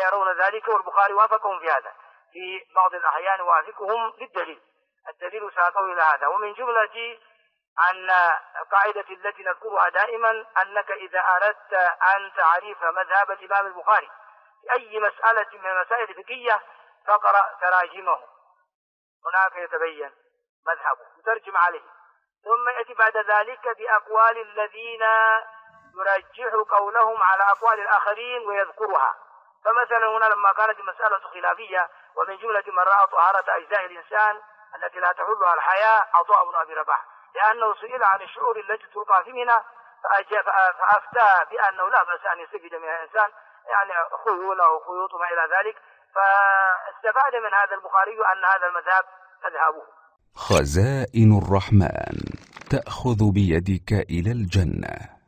يرون ذلك، والبخاري وافقهم في هذا، في بعض الأحيان وافقهم للدليل. الدليل ساقوا إلى هذا. ومن جملة أن القاعدة التي نذكرها دائما أنك إذا أردت أن تعرف مذهب الإمام البخاري في أي مسألة من المسائل الفقهية فقرأ تراجمه، هناك يتبين مذهبه يترجم عليه، ثم يأتي بعد ذلك بأقوال الذين يرجح قولهم على أقوال الآخرين ويذكرها. فمثلا هنا لما كانت المسألة خلافية ومن جملة من رأى طهارة أجزاء الإنسان التي لا تحلها الحياة عطاء بن أبي رباح، لأنه سئل عن الشعور التي تلقى في منها فأفتى بأنه لا بأس أن يستفيد منها الإنسان، يعني خيول أو خيوط وما إلى ذلك. فاستفاد من هذا البخاري أن هذا المذهب مذهبه. خزائن الرحمن تأخذ بيدك إلى الجنة.